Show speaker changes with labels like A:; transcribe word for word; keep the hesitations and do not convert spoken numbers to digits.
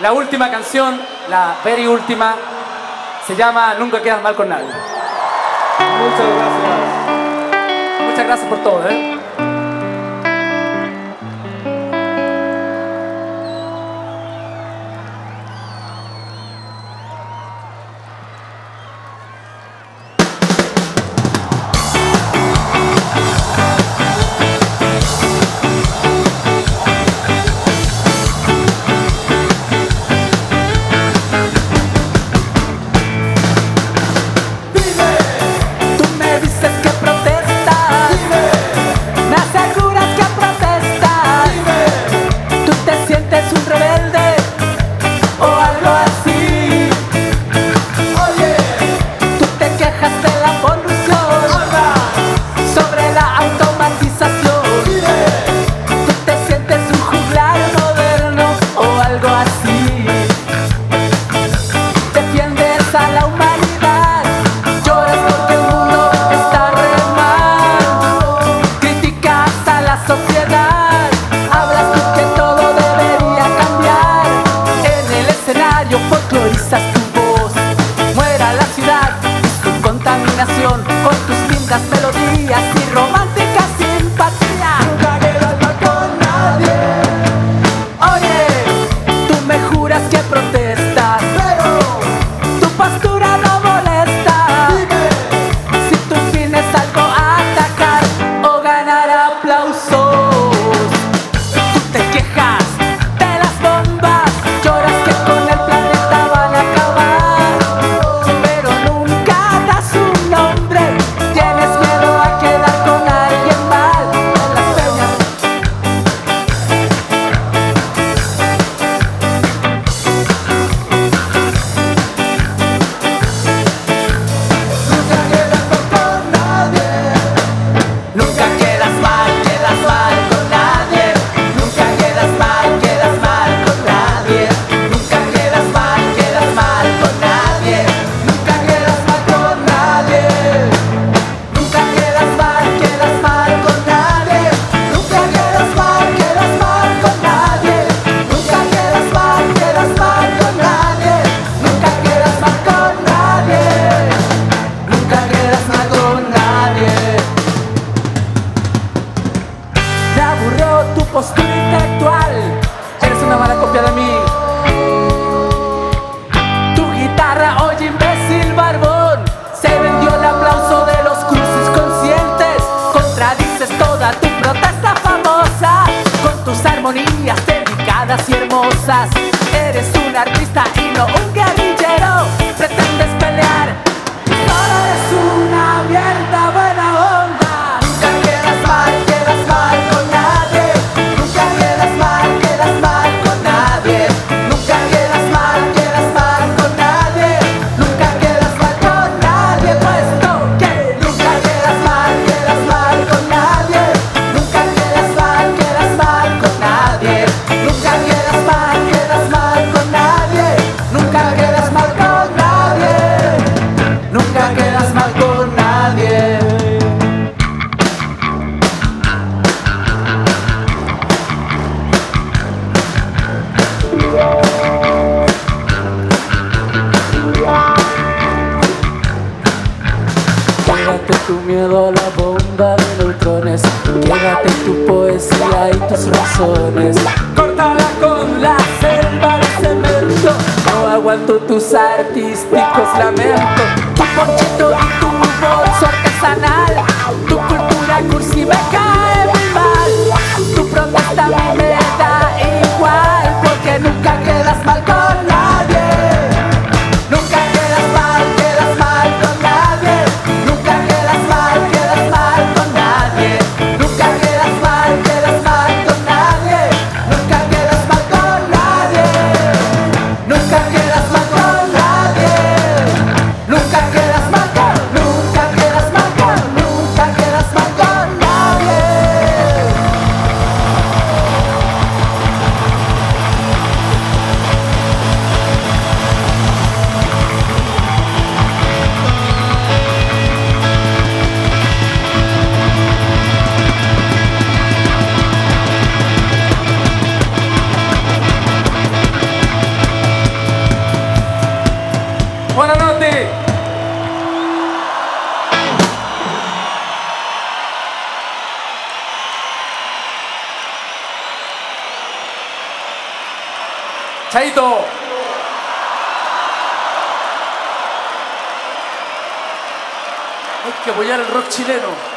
A: La última canción, la very última, se llama Nunca quedas mal con nadie.
B: Muchas gracias.
A: Muchas gracias por todo, ¿eh?
C: Folclorizas tu voz, muera la ciudad y su contaminación con tus lindas melodías y romántica simpatía.
D: Nunca quedas mal con nadie.
C: Oye, tú me juras que protestas,
D: Pero
C: tu postura no molesta.
D: dime,
C: Si tu fin es algo a atacar o ganar aplausos, tú te quejas de las bombas, lloras que con el planeta van a acabar, pero nunca das un nombre, tienes miedo a quedar con alguien mal en las peñas.
D: nunca quedas mal con nadie.
C: Nunca quedas mal, quedas mal con nadie. Nunca quedas mal, quedas mal con nadie. Nunca quedas mal, quedas mal con nadie.
D: Nunca quedas mal con nadie.
C: Nunca quedas mal, quedas mal con nadie.
D: Nunca quedas mal, quedas mal con nadie. Nunca quedas mal, quedas mal con nadie.
C: Nunca quedas mal con nadie. Nunca quedas mal con nadie. Me aburrió tu postura intelectual. Eres una mala copia de mí. Tu guitarra, oye imbécil barbón, se vendió el aplauso de los crucis conscientes. Contradices toda tu protesta famosa con tus armonías delicadas y hermosas. Eres un artista y no un guerrillero. Pretendes pelear y solo eres una mierda buena onda.
D: Nunca quedas mal, quedas mal con nadie. Nunca quedas mal, quedas mal con nadie. Nunca quedas mal, quedas mal con nadie. Nunca quedas mal con nadie, puesto que nunca quedas mal, quedas mal con nadie. Nunca quedas mal, quedas mal con nadie. Nunca quedas mal, quedas mal con nadie. Nunca quedas mal con nadie.
C: Nunca quedas mal con nadie. Quédate tu miedo a la bomba de neutrones. Quédate tu poesía y tus razones. Córtala con la selva de cemento. No aguanto tus artísticos lamentos. Tu ponchito y tu bolso artesanal. Tu cultura cursi me cae muy mal. Tu protesta a mí me da igual, porque nunca quedas mal con nadie.
D: Nunca quedas mal, quedas mal con nadie. Nunca quedas mal, quedas mal con nadie. Nunca quedas mal, quedas mal con nadie. Nunca quedas mal con nadie. Nunca quedas mal con nadie. Nunca quedas mal con, nunca quedas mal con, nunca quedas mal con nadie.
A: Buonanotte. Chaito. Hay que apoyar el rock chileno.